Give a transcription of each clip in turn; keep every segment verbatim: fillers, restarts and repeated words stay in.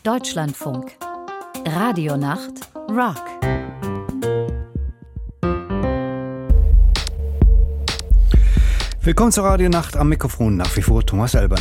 Deutschlandfunk. Radionacht Rock. Willkommen zur Radionacht, am Mikrofon nach wie vor Thomas Elbern.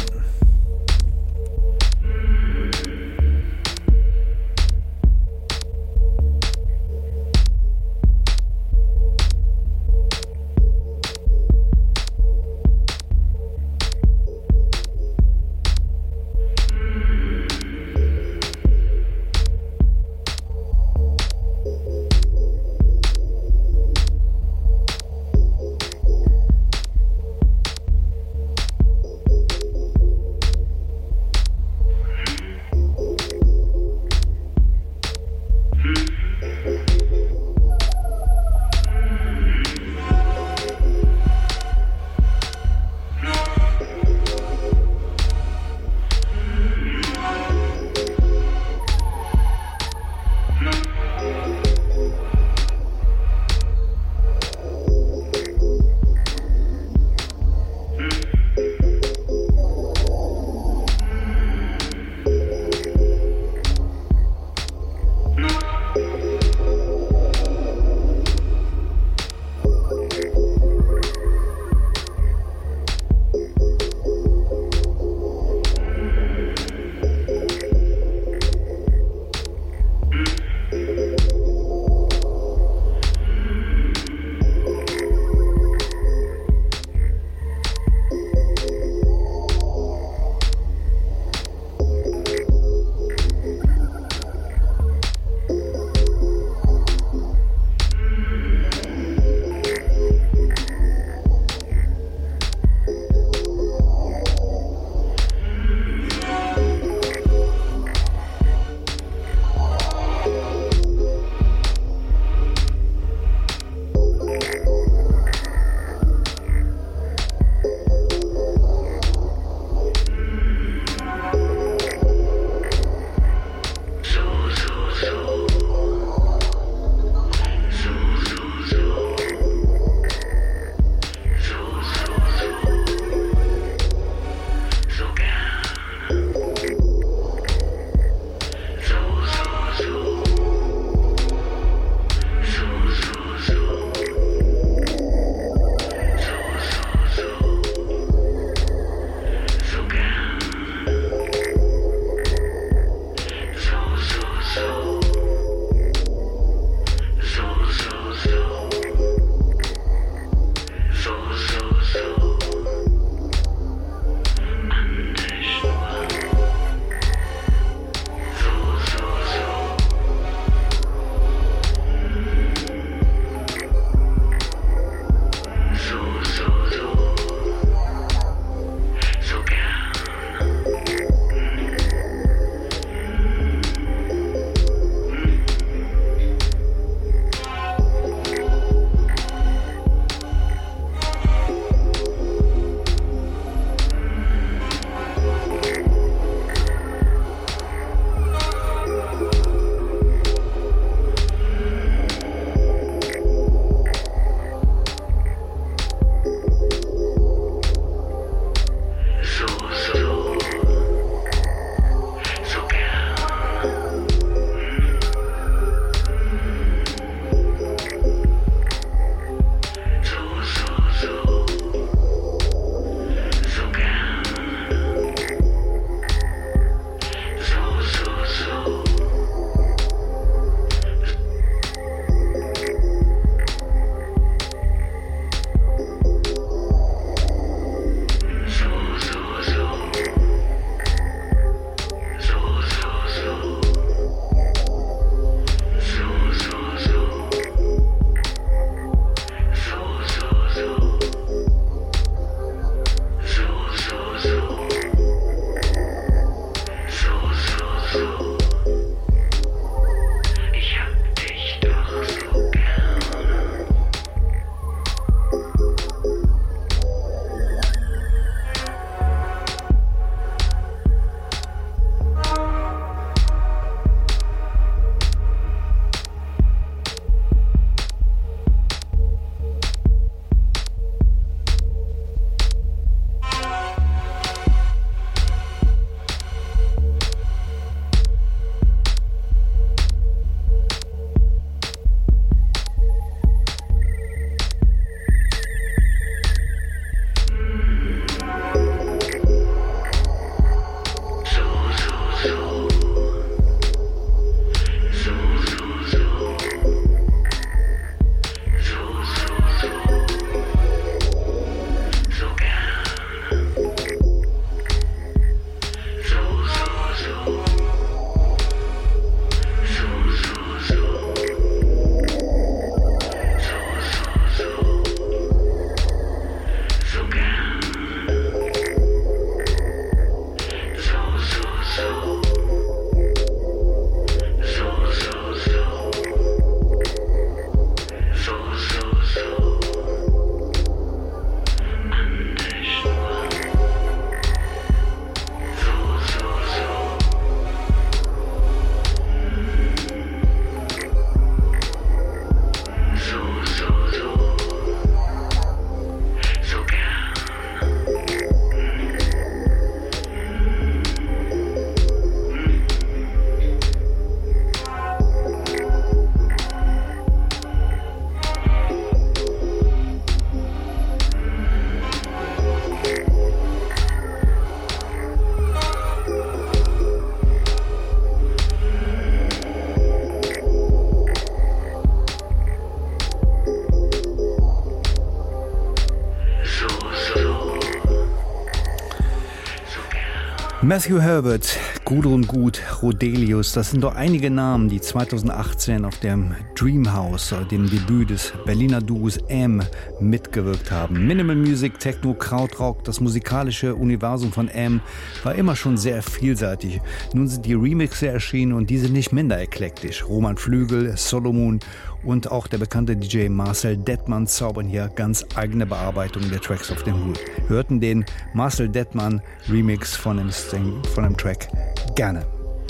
Matthew Herbert, Gudrun Gut, Rodelius, das sind doch einige Namen, die zweitausendachtzehn auf dem Dreamhouse, dem Debüt des Berliner Duos M, mitgewirkt haben. Minimal Music, Techno, Krautrock, das musikalische Universum von M war immer schon sehr vielseitig. Nun sind die Remixe erschienen und diese nicht minder eklektisch. Roman Flügel, Solomon und auch der bekannte D J Marcel Dettmann zaubern hier ganz eigene Bearbeitungen der Tracks auf den Hut. Wir hörten den Marcel Dettmann Remix von dem, Sting, von dem Track gerne.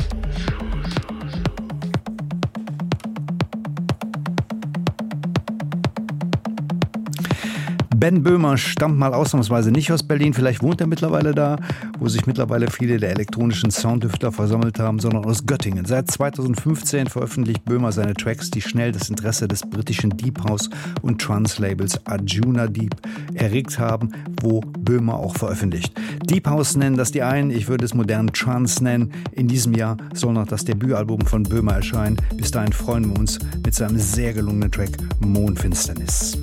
Ben Böhmer stammt mal ausnahmsweise nicht aus Berlin, vielleicht wohnt er mittlerweile da, wo sich mittlerweile viele der elektronischen Sounddüftler versammelt haben, sondern aus Göttingen. Seit zweitausendfünfzehn veröffentlicht Böhmer seine Tracks, die schnell das Interesse des britischen Deep House und Trance Labels Arjuna Deep erregt haben, wo Böhmer auch veröffentlicht. Deep House nennen das die einen, ich würde es modernen Trance nennen. In diesem Jahr soll noch das Debütalbum von Böhmer erscheinen. Bis dahin freuen wir uns mit seinem sehr gelungenen Track Mondfinsternis.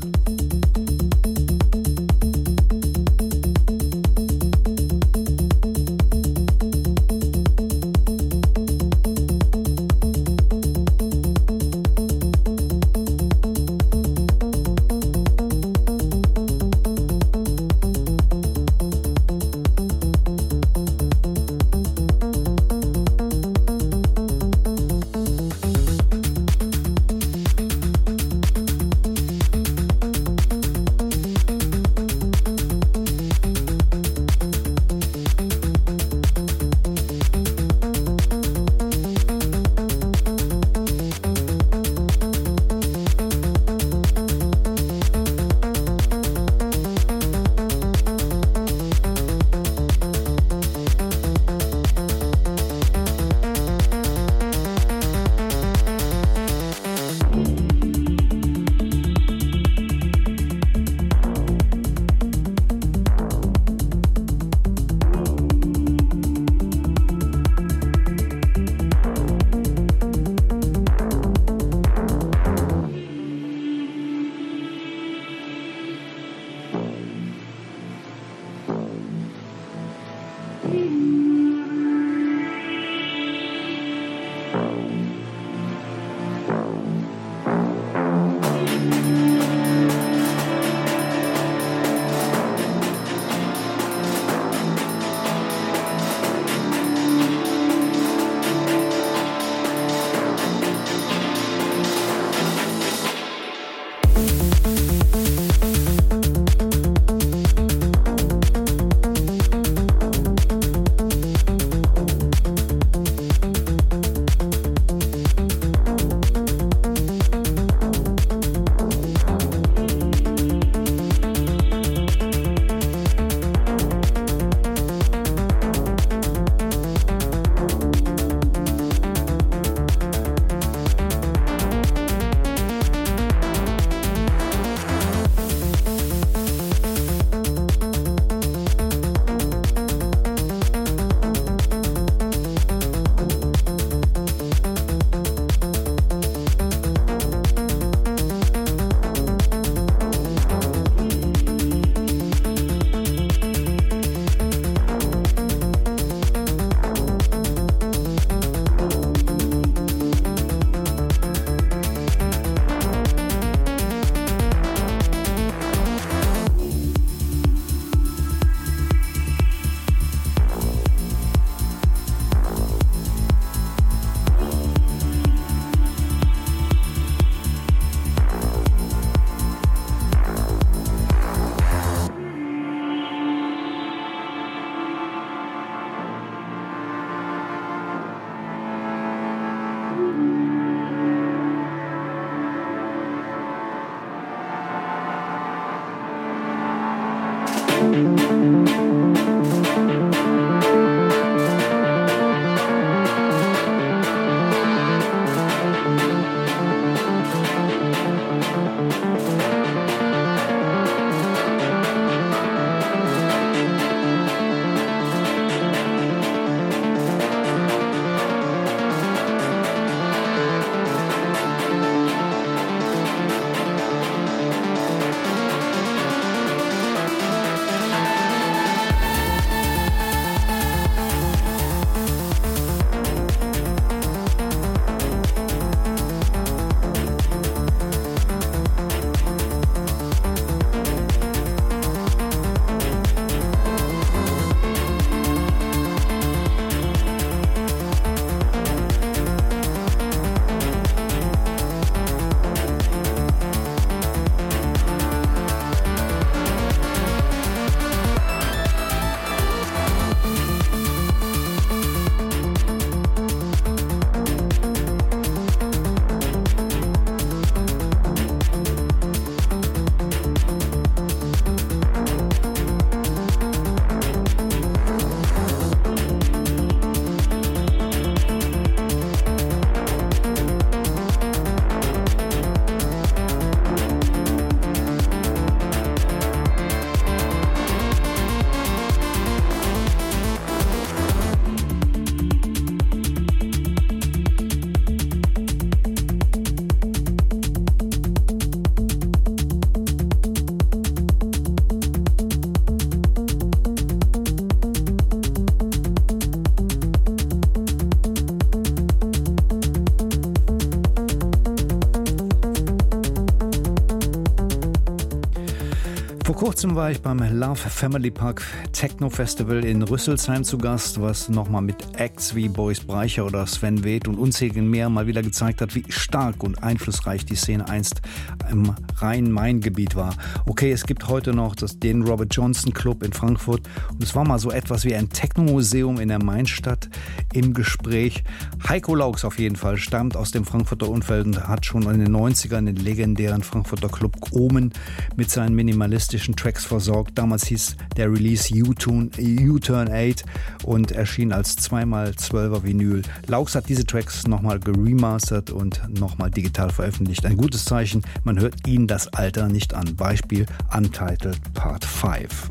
kurzem war ich beim Love Family Park Techno Festival in Rüsselsheim zu Gast, was nochmal mit Acts wie Boris Braicher oder Sven Väth und unzähligen mehr mal wieder gezeigt hat, wie stark und einflussreich die Szene einst im Rhein-Main-Gebiet war. Okay, es gibt heute noch das, den Robert Johnson Club in Frankfurt und es war mal so etwas wie ein Techno-Museum in der Mainstadt im Gespräch. Heiko Laux auf jeden Fall stammt aus dem Frankfurter Umfeld und hat schon in den neunzigern den legendären Frankfurter Club Omen mit seinen minimalistischen Tracks versorgt. Damals hieß der Release U-Turn acht und erschien als zwei mal zwölfer Vinyl. Laux hat diese Tracks nochmal geremastert und nochmal digital veröffentlicht. Ein gutes Zeichen, man hört ihn das Alter nicht an. Beispiel Untitled Part fünf.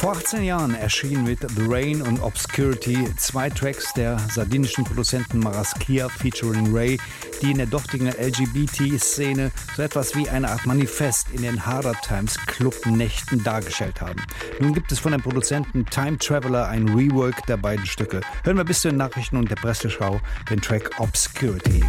Vor achtzehn Jahren erschienen mit The Rain und Obscurity zwei Tracks der sardinischen Produzenten Maraskia featuring Ray, die in der dortigen L G B T-Szene so etwas wie eine Art Manifest in den Harder Times Clubnächten dargestellt haben. Nun gibt es von den Produzenten Time Traveler ein Rework der beiden Stücke. Hören wir bis zu den Nachrichten und der Presseschau den Track Obscurity.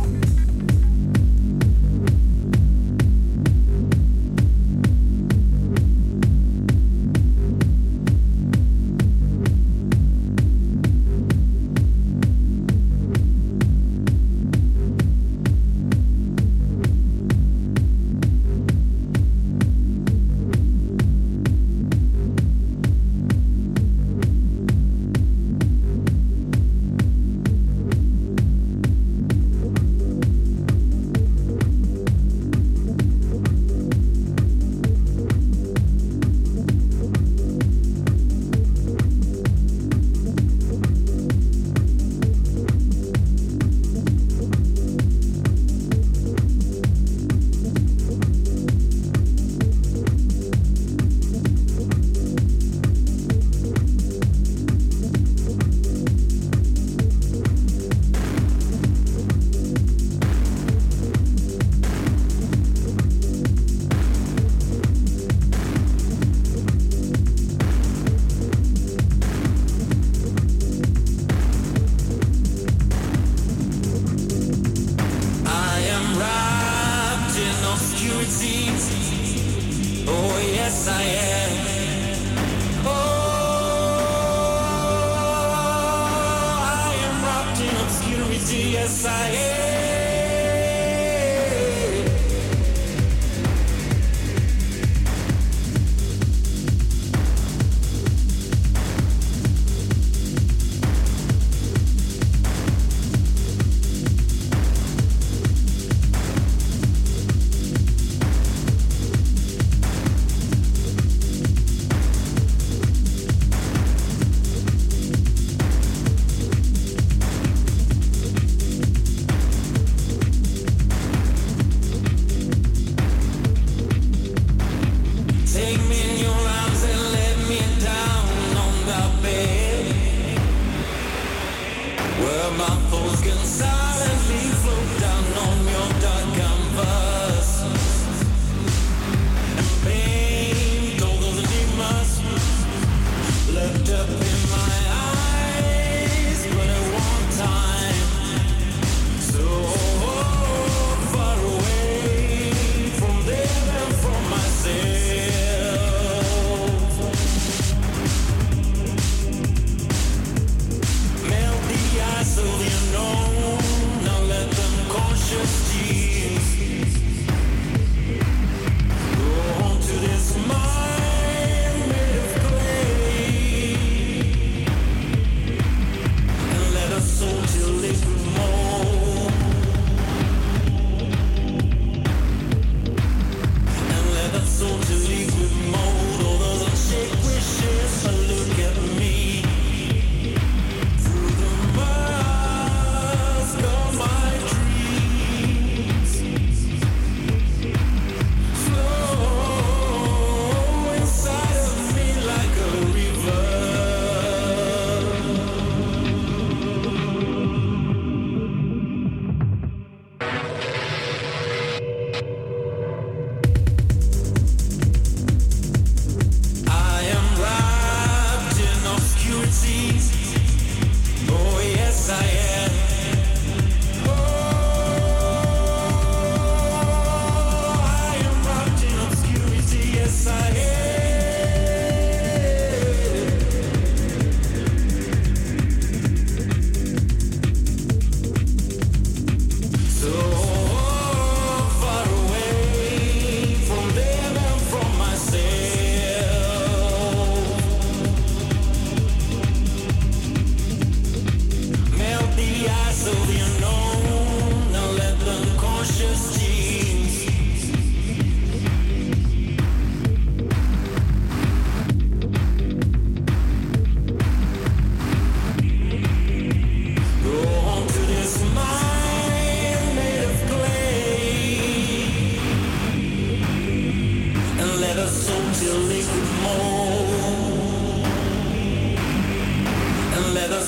till liquid mold.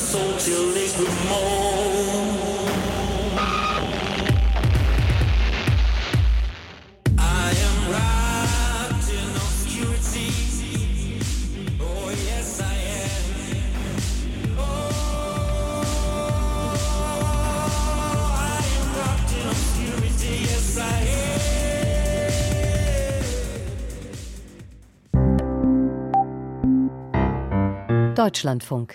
soul till it would moan. I am wrapped in obscurity. Oh yes I am. Oh, I am wrapped in obscurity. Yes I am. Deutschlandfunk.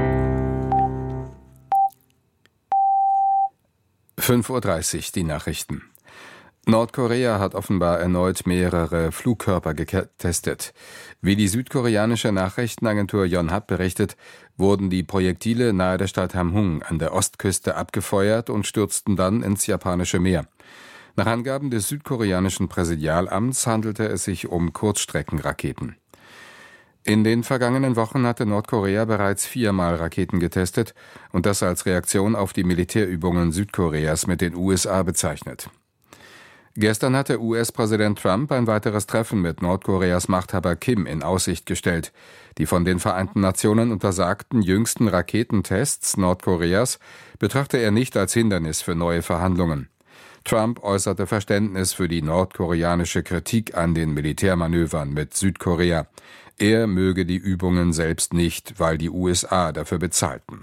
fünf Uhr dreißig, die Nachrichten. Nordkorea hat offenbar erneut mehrere Flugkörper getestet. Wie die südkoreanische Nachrichtenagentur Yonhap berichtet, wurden die Projektile nahe der Stadt Hamhung an der Ostküste abgefeuert und stürzten dann ins japanische Meer. Nach Angaben des südkoreanischen Präsidialamts handelte es sich um Kurzstreckenraketen. In den vergangenen Wochen hatte Nordkorea bereits viermal Raketen getestet und das als Reaktion auf die Militärübungen Südkoreas mit den U S A bezeichnet. Gestern hatte U S-Präsident Trump ein weiteres Treffen mit Nordkoreas Machthaber Kim in Aussicht gestellt. Die von den Vereinten Nationen untersagten jüngsten Raketentests Nordkoreas betrachte er nicht als Hindernis für neue Verhandlungen. Trump äußerte Verständnis für die nordkoreanische Kritik an den Militärmanövern mit Südkorea. Er möge die Übungen selbst nicht, weil die U S A dafür bezahlten.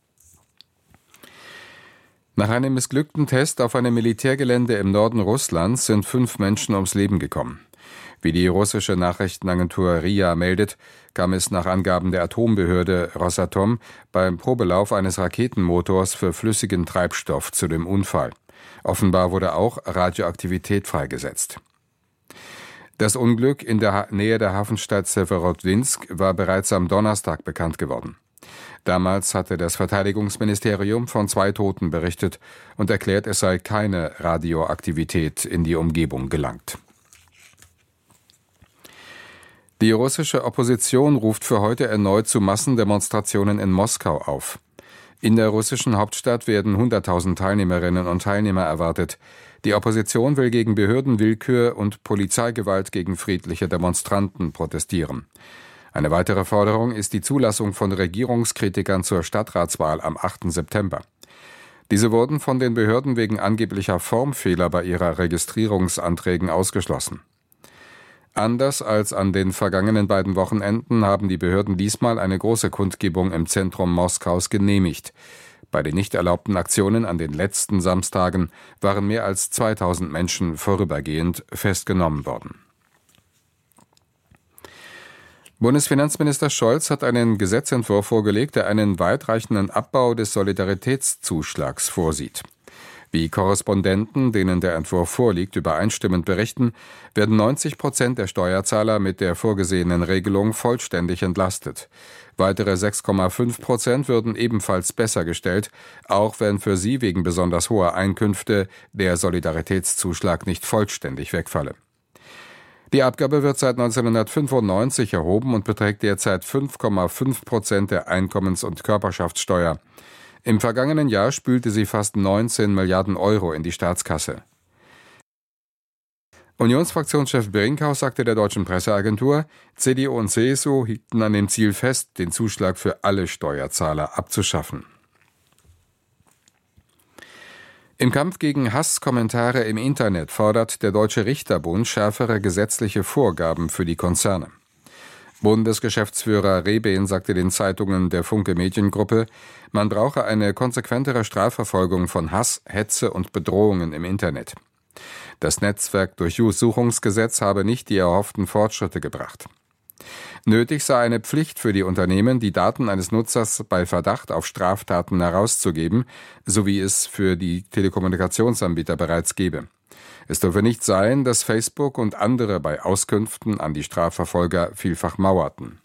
Nach einem missglückten Test auf einem Militärgelände im Norden Russlands sind fünf Menschen ums Leben gekommen. Wie die russische Nachrichtenagentur R I A meldet, kam es nach Angaben der Atombehörde Rosatom beim Probelauf eines Raketenmotors für flüssigen Treibstoff zu dem Unfall. Offenbar wurde auch Radioaktivität freigesetzt. Das Unglück in der Nähe der Hafenstadt Severodwinsk war bereits am Donnerstag bekannt geworden. Damals hatte das Verteidigungsministerium von zwei Toten berichtet und erklärt, es sei keine Radioaktivität in die Umgebung gelangt. Die russische Opposition ruft für heute erneut zu Massendemonstrationen in Moskau auf. In der russischen Hauptstadt werden hunderttausend Teilnehmerinnen und Teilnehmer erwartet. Die Opposition will gegen Behördenwillkür und Polizeigewalt gegen friedliche Demonstranten protestieren. Eine weitere Forderung ist die Zulassung von Regierungskritikern zur Stadtratswahl am achten September. Diese wurden von den Behörden wegen angeblicher Formfehler bei ihrer Registrierungsanträgen ausgeschlossen. Anders als an den vergangenen beiden Wochenenden haben die Behörden diesmal eine große Kundgebung im Zentrum Moskaus genehmigt. Bei den nicht erlaubten Aktionen an den letzten Samstagen waren mehr als zweitausend Menschen vorübergehend festgenommen worden. Bundesfinanzminister Scholz hat einen Gesetzentwurf vorgelegt, der einen weitreichenden Abbau des Solidaritätszuschlags vorsieht. Wie Korrespondenten, denen der Entwurf vorliegt, übereinstimmend berichten, werden neunzig Prozent der Steuerzahler mit der vorgesehenen Regelung vollständig entlastet. Weitere sechs Komma fünf Prozent würden ebenfalls besser gestellt, auch wenn für sie wegen besonders hoher Einkünfte der Solidaritätszuschlag nicht vollständig wegfalle. Die Abgabe wird seit neunzehnhundertfünfundneunzig erhoben und beträgt derzeit fünf Komma fünf Prozent der Einkommens- und Körperschaftssteuer. Im vergangenen Jahr spülte sie fast neunzehn Milliarden Euro in die Staatskasse. Unionsfraktionschef Brinkhaus sagte der deutschen Presseagentur, C D U und C S U hielten an dem Ziel fest, den Zuschlag für alle Steuerzahler abzuschaffen. Im Kampf gegen Hasskommentare im Internet fordert der Deutsche Richterbund schärfere gesetzliche Vorgaben für die Konzerne. Bundesgeschäftsführer Rehben sagte den Zeitungen der Funke Mediengruppe, man brauche eine konsequentere Strafverfolgung von Hass, Hetze und Bedrohungen im Internet. Das Netzwerkdurchsuchungsgesetz habe nicht die erhofften Fortschritte gebracht. Nötig sei eine Pflicht für die Unternehmen, die Daten eines Nutzers bei Verdacht auf Straftaten herauszugeben, so wie es für die Telekommunikationsanbieter bereits gebe. Es dürfe nicht sein, dass Facebook und andere bei Auskünften an die Strafverfolger vielfach mauerten.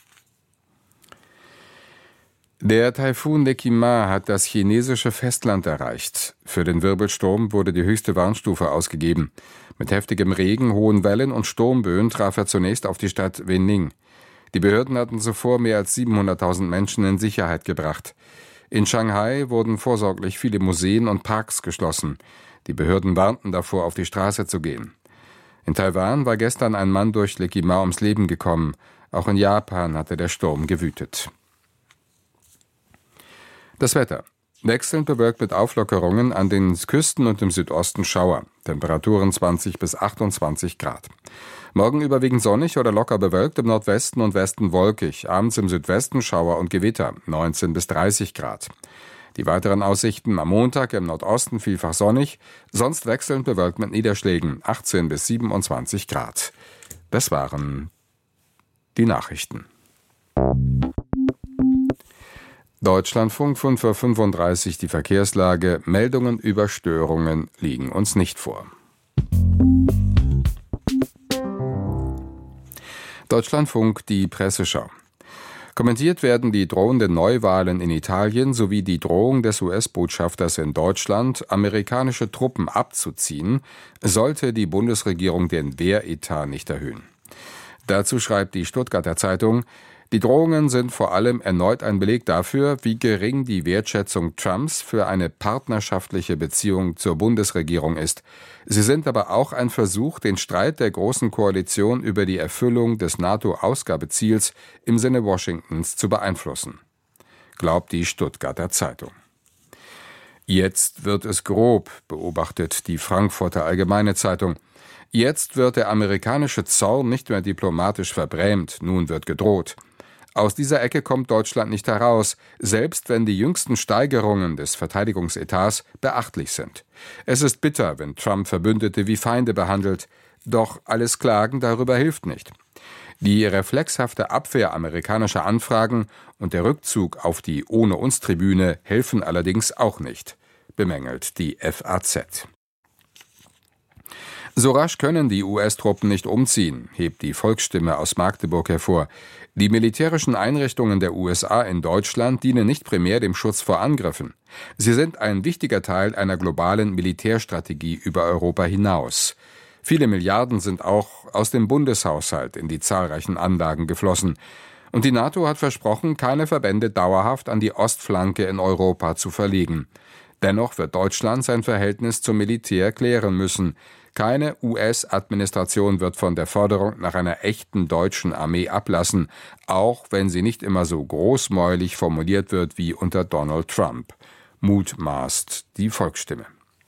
Der Taifun Nekima hat das chinesische Festland erreicht. Für den Wirbelsturm wurde die höchste Warnstufe ausgegeben. Mit heftigem Regen, hohen Wellen und Sturmböen traf er zunächst auf die Stadt Wenning. Die Behörden hatten zuvor mehr als siebenhunderttausend Menschen in Sicherheit gebracht. In Shanghai wurden vorsorglich viele Museen und Parks geschlossen. Die Behörden warnten davor, auf die Straße zu gehen. In Taiwan war gestern ein Mann durch Nekima ums Leben gekommen. Auch in Japan hatte der Sturm gewütet. Das Wetter. Wechselnd bewölkt mit Auflockerungen, an den Küsten und im Südosten Schauer. Temperaturen zwanzig bis achtundzwanzig Grad. Morgen überwiegend sonnig oder locker bewölkt, im Nordwesten und Westen wolkig. Abends im Südwesten Schauer und Gewitter, neunzehn bis dreißig Grad. Die weiteren Aussichten: am Montag im Nordosten vielfach sonnig, sonst wechselnd bewölkt mit Niederschlägen, achtzehn bis siebenundzwanzig Grad. Das waren die Nachrichten. Deutschlandfunk, fünf Uhr fünfunddreißig, die Verkehrslage. Meldungen über Störungen liegen uns nicht vor. Deutschlandfunk, die Presseschau. Kommentiert werden die drohenden Neuwahlen in Italien sowie die Drohung des U S-Botschafters in Deutschland, amerikanische Truppen abzuziehen, sollte die Bundesregierung den Wehretat nicht erhöhen. Dazu schreibt die Stuttgarter Zeitung: Die Drohungen sind vor allem erneut ein Beleg dafür, wie gering die Wertschätzung Trumps für eine partnerschaftliche Beziehung zur Bundesregierung ist. Sie sind aber auch ein Versuch, den Streit der Großen Koalition über die Erfüllung des NATO-Ausgabeziels im Sinne Washingtons zu beeinflussen, glaubt die Stuttgarter Zeitung. Jetzt wird es grob, beobachtet die Frankfurter Allgemeine Zeitung. Jetzt wird der amerikanische Zorn nicht mehr diplomatisch verbrämt, nun wird gedroht. Aus dieser Ecke kommt Deutschland nicht heraus, selbst wenn die jüngsten Steigerungen des Verteidigungsetats beachtlich sind. Es ist bitter, wenn Trump Verbündete wie Feinde behandelt, doch alles Klagen darüber hilft nicht. Die reflexhafte Abwehr amerikanischer Anfragen und der Rückzug auf die Ohne-uns-Tribüne helfen allerdings auch nicht, bemängelt die F A Z. So rasch können die U S-Truppen nicht umziehen, hebt die Volksstimme aus Magdeburg hervor. Die militärischen Einrichtungen der U S A in Deutschland dienen nicht primär dem Schutz vor Angriffen. Sie sind ein wichtiger Teil einer globalen Militärstrategie über Europa hinaus. Viele Milliarden sind auch aus dem Bundeshaushalt in die zahlreichen Anlagen geflossen. Und die NATO hat versprochen, keine Verbände dauerhaft an die Ostflanke in Europa zu verlegen. Dennoch wird Deutschland sein Verhältnis zum Militär klären müssen. Keine U S-Administration wird von der Forderung nach einer echten deutschen Armee ablassen, auch wenn sie nicht immer so großmäulig formuliert wird wie unter Donald Trump, mutmaßt die Volksstimme.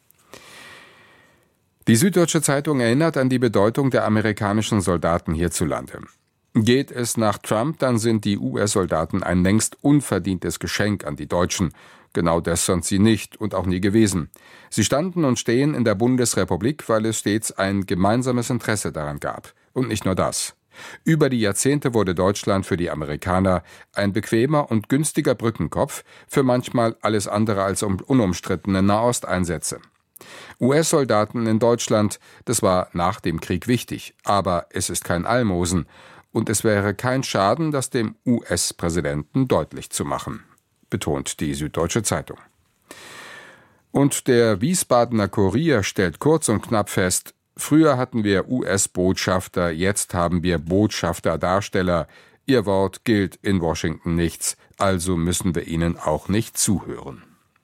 Die Süddeutsche Zeitung erinnert an die Bedeutung der amerikanischen Soldaten hierzulande. Geht es nach Trump, dann sind die U S-Soldaten ein längst unverdientes Geschenk an die Deutschen. Genau das sind sie nicht und auch nie gewesen. Sie standen und stehen in der Bundesrepublik, weil es stets ein gemeinsames Interesse daran gab. Und nicht nur das. Über die Jahrzehnte wurde Deutschland für die Amerikaner ein bequemer und günstiger Brückenkopf für manchmal alles andere als unumstrittene Nahosteinsätze. U S-Soldaten in Deutschland, das war nach dem Krieg wichtig, aber es ist kein Almosen. Und es wäre kein Schaden, das dem U S-Präsidenten deutlich zu machen, betont die Süddeutsche Zeitung. Und der Wiesbadener Kurier stellt kurz und knapp fest: Früher hatten wir U S-Botschafter, jetzt haben wir Botschafter-Darsteller. Ihr Wort gilt in Washington nichts, also müssen wir ihnen auch nicht zuhören.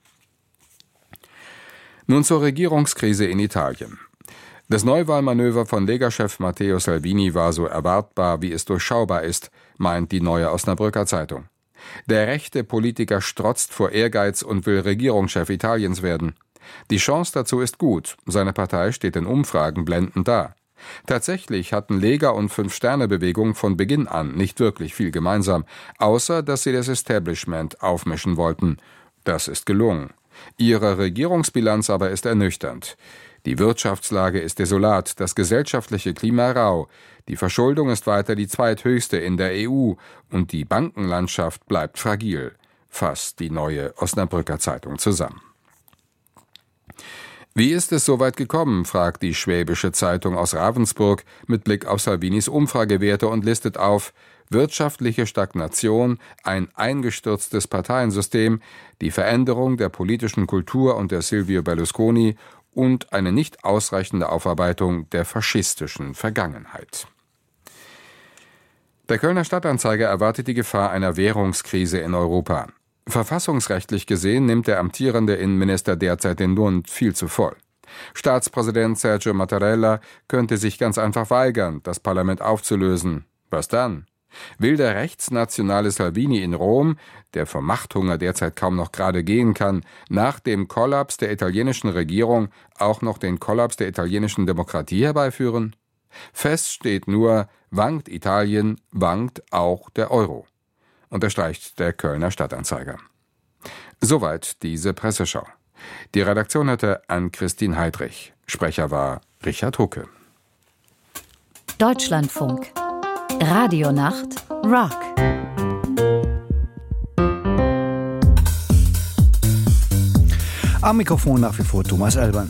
Nun zur Regierungskrise in Italien. Das Neuwahlmanöver von Lega-Chef Matteo Salvini war so erwartbar, wie es durchschaubar ist, meint die Neue Osnabrücker Zeitung. Der rechte Politiker strotzt vor Ehrgeiz und will Regierungschef Italiens werden. Die Chance dazu ist gut, seine Partei steht in Umfragen blendend da. Tatsächlich hatten Lega und Fünf-Sterne-Bewegung von Beginn an nicht wirklich viel gemeinsam, außer dass sie das Establishment aufmischen wollten. Das ist gelungen. Ihre Regierungsbilanz aber ist ernüchternd. Die Wirtschaftslage ist desolat, das gesellschaftliche Klima rau, die Verschuldung ist weiter die zweithöchste in der E U und die Bankenlandschaft bleibt fragil, fasst die Neue Osnabrücker Zeitung zusammen. Wie ist es so weit gekommen, fragt die Schwäbische Zeitung aus Ravensburg mit Blick auf Salvinis Umfragewerte und listet auf: wirtschaftliche Stagnation, ein eingestürztes Parteiensystem, die Veränderung der politischen Kultur unter Silvio Berlusconi und eine nicht ausreichende Aufarbeitung der faschistischen Vergangenheit. Der Kölner Stadtanzeiger erwartet die Gefahr einer Währungskrise in Europa. Verfassungsrechtlich gesehen nimmt der amtierende Innenminister derzeit den Mund viel zu voll. Staatspräsident Sergio Mattarella könnte sich ganz einfach weigern, das Parlament aufzulösen. Was dann? Will der rechtsnationale Salvini in Rom, der vom Machthunger derzeit kaum noch gerade gehen kann, nach dem Kollaps der italienischen Regierung auch noch den Kollaps der italienischen Demokratie herbeiführen? Fest steht nur, wankt Italien, wankt auch der Euro, unterstreicht der Kölner Stadtanzeiger. Soweit diese Presseschau. Die Redaktion hatte Ann-Christine Heidrich. Sprecher war Richard Hucke. Deutschlandfunk. Radionacht Rock. Am Mikrofon nach wie vor Thomas Elbern.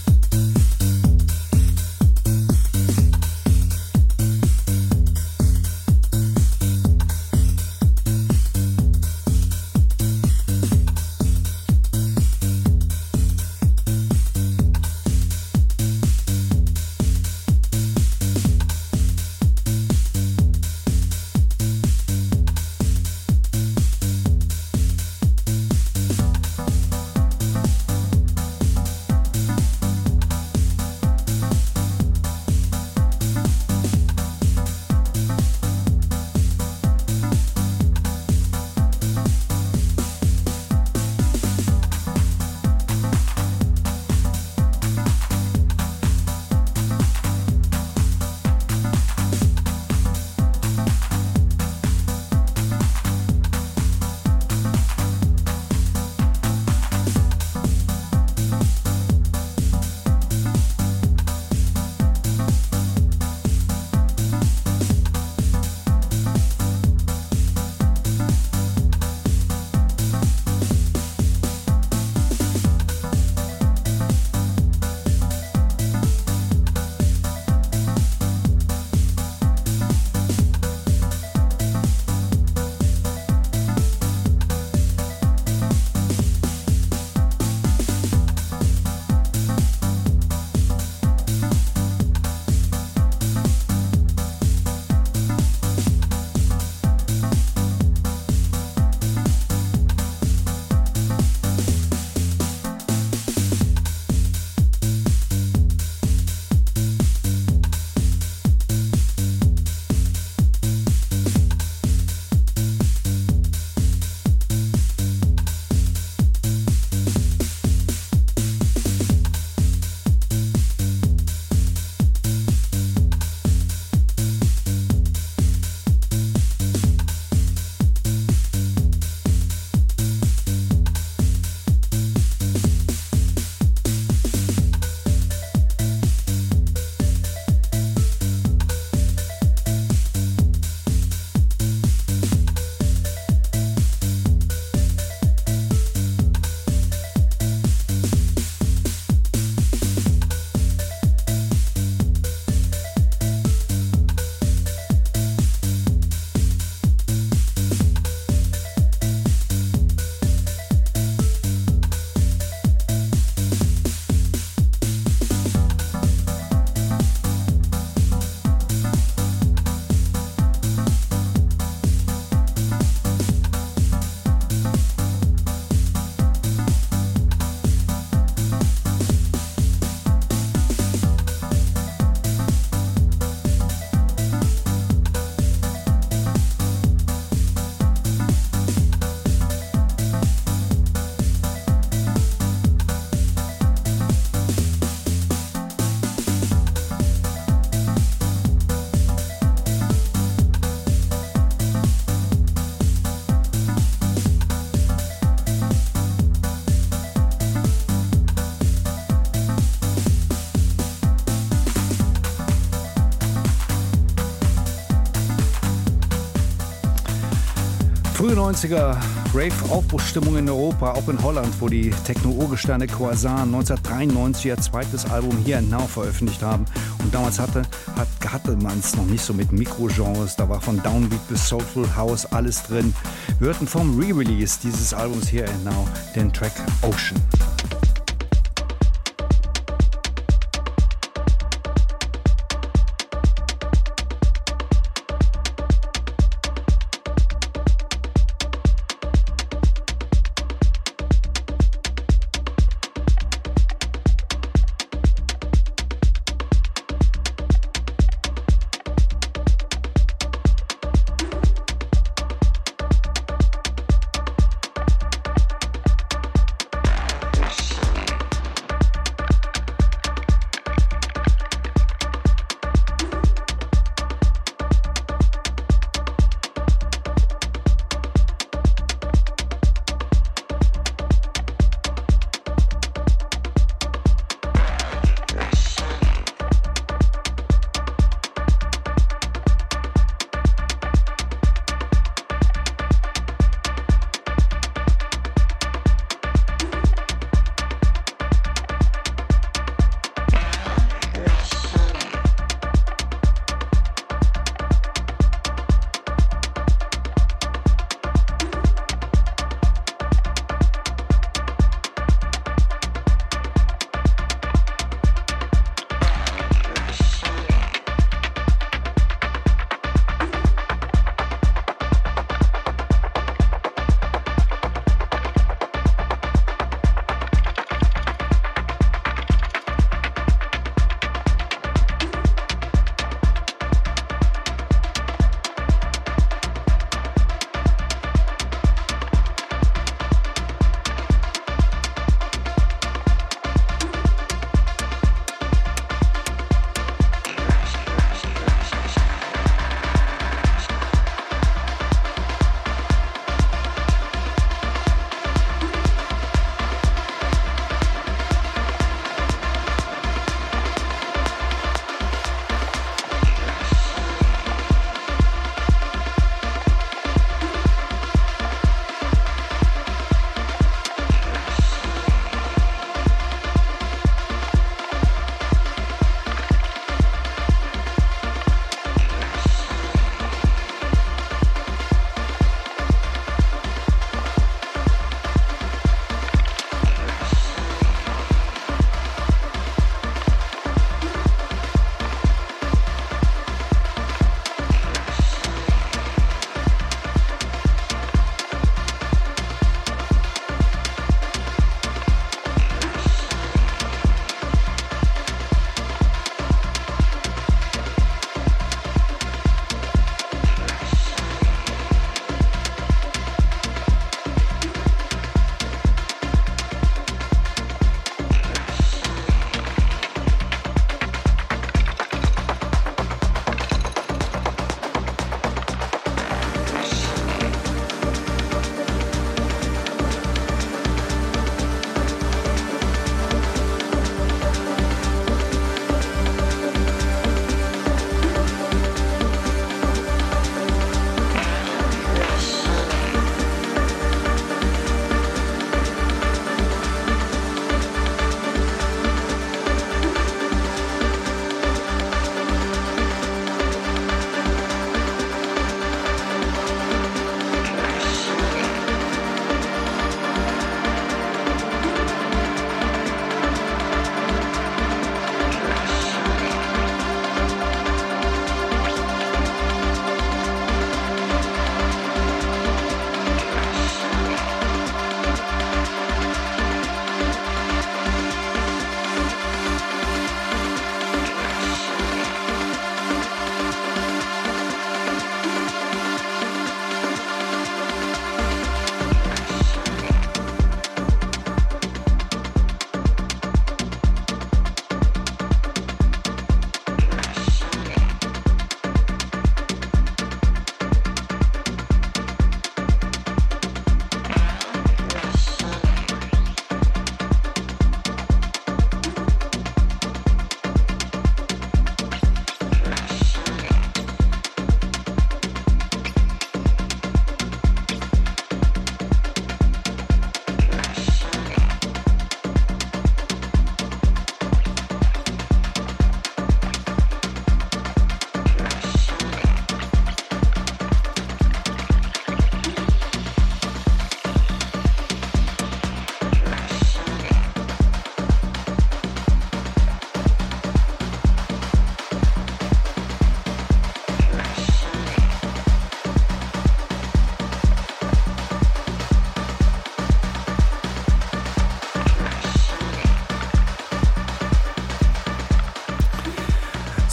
Frühe neunziger Rave-Aufbruchsstimmung in Europa, auch in Holland, wo die Techno-Urgesteine Quasar neunzehnhundertdreiundneunzig ihr zweites Album Here and Now veröffentlicht haben. Und damals hatte, hat, hatte man es noch nicht so mit Mikrogenres, da war von Downbeat bis Soulful House alles drin. Wir hörten vom Re-Release dieses Albums Here and Now den Track Ocean.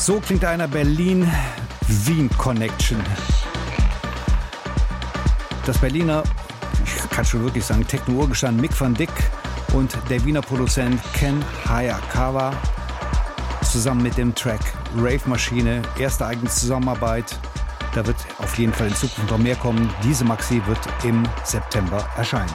So klingt einer Berlin-Wien-Connection. Das Berliner, ich kann schon wirklich sagen, Techno-Urgestein Mick van Dyck und der Wiener Produzent Ken Hayakawa zusammen mit dem Track Rave Maschine, erste eigene Zusammenarbeit. Da wird auf jeden Fall in Zukunft noch mehr kommen. Diese Maxi wird im September erscheinen.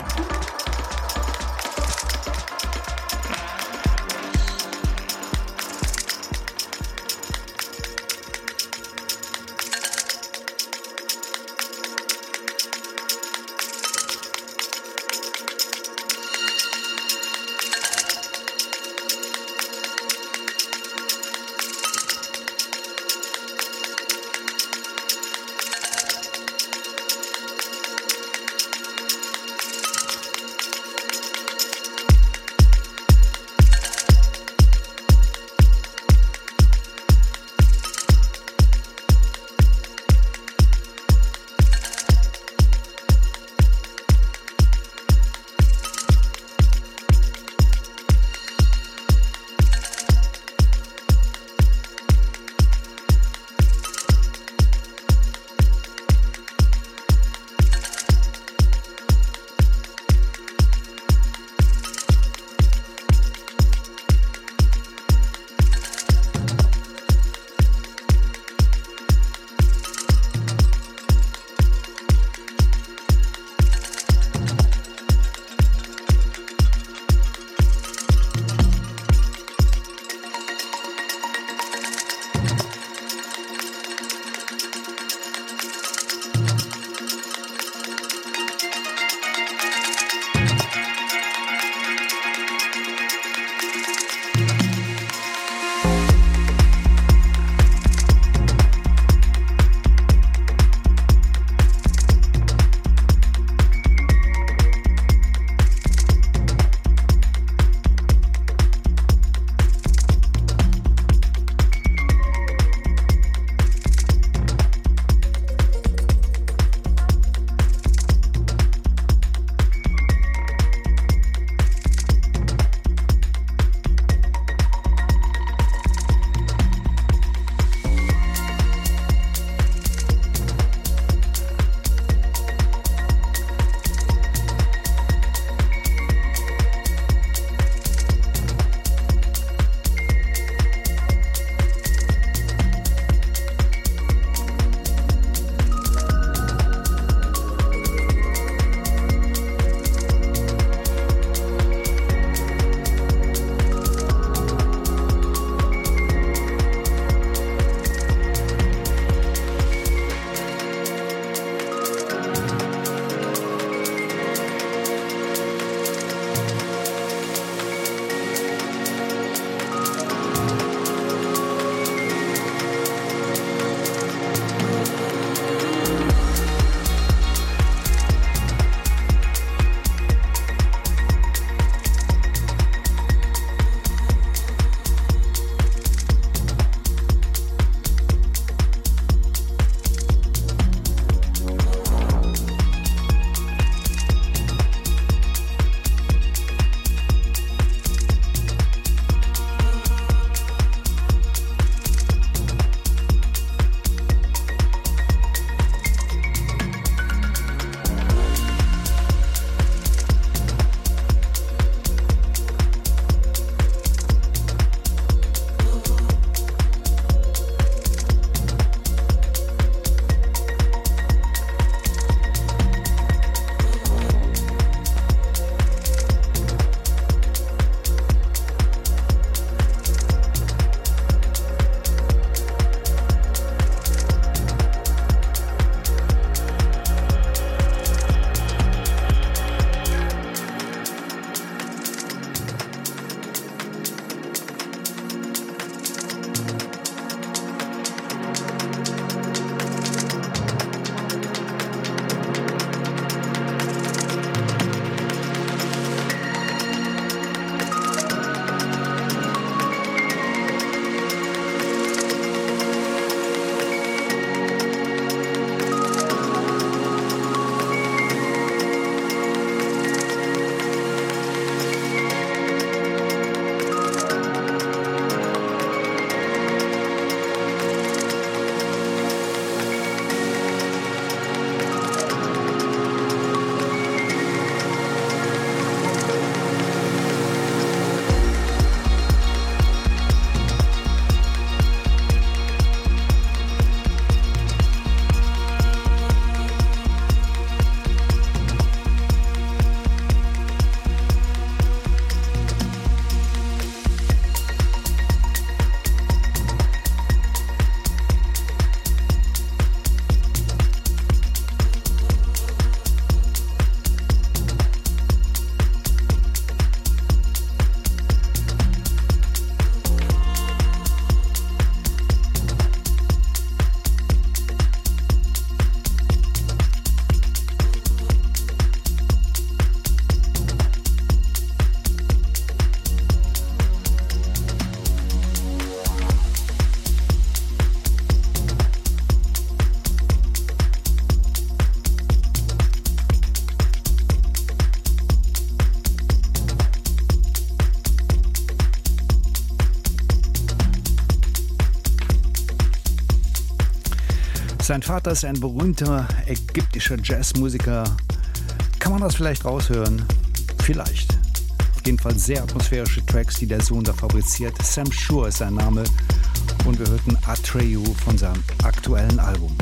Sein Vater ist ein berühmter ägyptischer Jazzmusiker. Kann man das vielleicht raushören? Vielleicht. Jedenfalls sehr atmosphärische Tracks, die der Sohn da fabriziert. Sam Shure ist sein Name und wir hörten Atreyu von seinem aktuellen Album.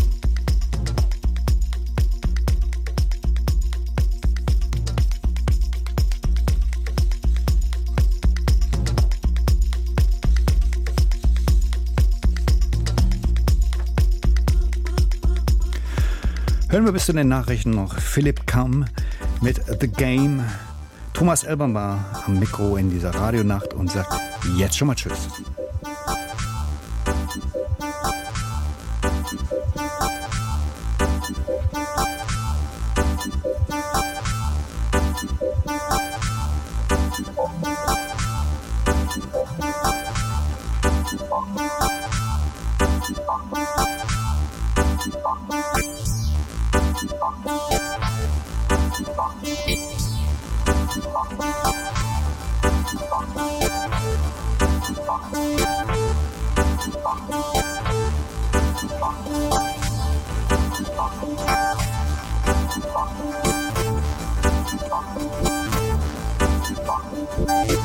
Hören wir bis zu den Nachrichten noch Philipp Kamm mit The Game. Thomas Elbern war am Mikro in dieser Radionacht und sagt jetzt schon mal Tschüss. Bye.